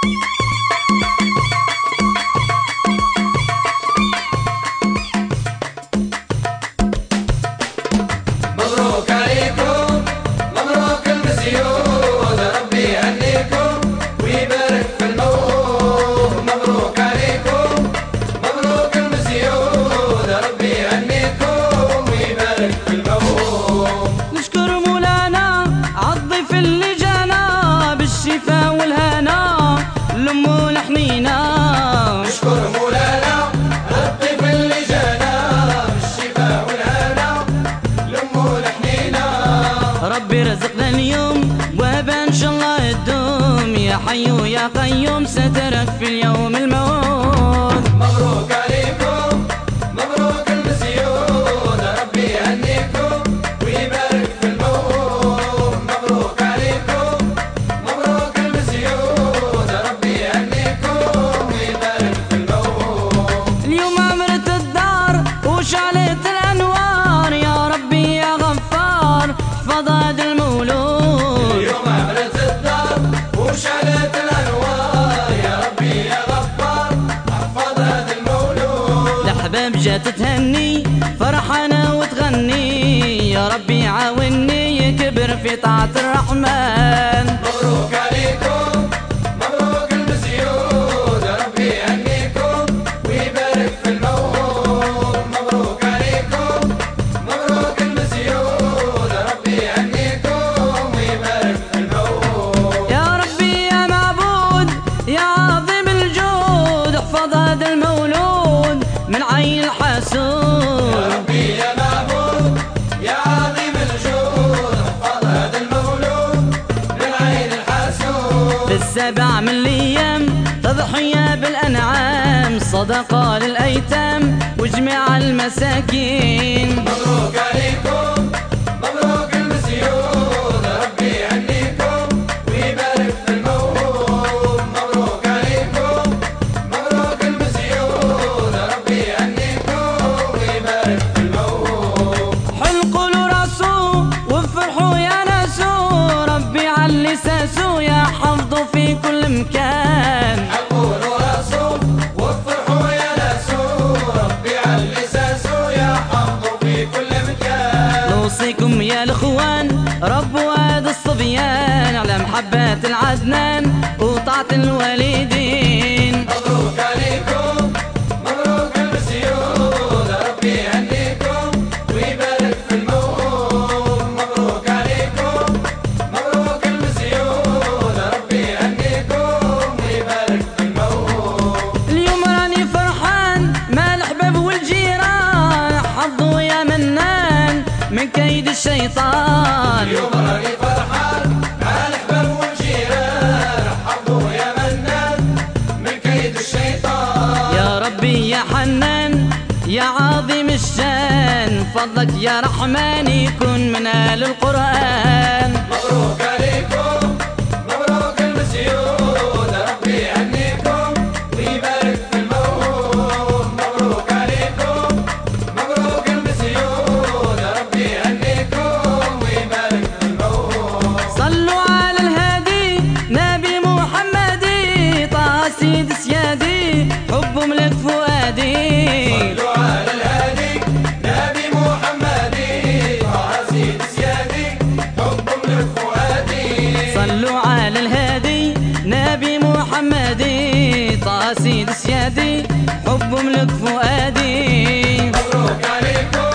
مبروك عليكم مبروك المزيود، ربي يهنيكم ويبارك في الموت. مبروك عليكم مبروك المزيود، ربي يهنيكم ويبارك في الموت. نشكر مولانا عالضيف اللي جانا بالشفا والهنا لأمو الحنينة. نشكر مولانا عالضيف اللي جانا بالشفا والهنا لأمو الحنينة. ربي رزقنا اليوم وهبا ان شاء الله الدوم، يا حي يا قيوم سترك في اليوم الموت. مبروك عليكم مبروك المزيود، ربي يهنيكم ويبارك في الموت. مبروك عليكم مبروك المزيود، ربي يهنيكم ويبارك في الموت. اليوم عمرت الدار وشعلت الانوار، يا ربي يا غفار احفظ هذا المولود. اليوم عمرت الدار وشعلت الانوار، يا ربي يا غفار احفظ هذا المولود. الاحباب جات تهني فرحانه وتغني، يا ربي عاوني يكبر في طاعه الرحمن. مبروك عليكم مبروك المزيود، ربي يهنيكم ويبارك في الموت. مبروك عليكم مبروك المزيود، ربي يهنيكم ويبارك في الموت. يا ربي يا معبود يا عظيم الجود احفظ هذا المولود من عين الحسود. يا ربي يا معبود يا عظيم الجود، احفظ هذا المولود من عين الحسود. في السبع من الايام تضحيه بالانعام، صدقه للايتام وجميع المساكين. مبروك عليكم مبروك المزيود، ربي يهنيكم ويبارك في الموت. مبروك عليكم مبروك المزيود، ربي يهنيكم ويبارك في الموت. حلقوا له راسو وافرحوا يا ناسو، ربي علي ساسو يا حفظه في كل مكان. حقولوا راسو وافرحوا يا ناسو، ربي علي ساسو يا حفظه في كل مكان. نوصيكم يا الاخوان ربوا هذا الصبيان على محبة العدنان وطاعة الوالدين. مبروك عليكم مبروك المزيود، ربي يهنيكم ويبارك في الموت. مبروك عليكم مبروك المزيود، ربي يهنيكم ويبارك في الموت. اليوم راني فرحان مع الاحباب والجيران، حظوا يا منان من كيد الشيطان. اليوم راني فرحان مع الأحباب والجيران، حظوا يا منان من كيد الشيطان. يا ربي يا حنان يا عظيم الشان، فضلك يا رحمن يكون من اهل القرآن. مبروك عليكم مبروك المزيود، ربي يهنيكم ويبارك في الموت. مبروك عليكم مبروك المزيود، ربي يهنيكم ويبارك في الموت. صلوا على الهادي نبي محمدي، طه سيد سيادي حب ملك فؤادي. صلوا على الهادي نبي محمدي، طه سيد سيادي حب من فؤادي. صلوا على الهادي نبي محمدي، طه سيد سيادي حب ملك فؤادي. مبروك عليكم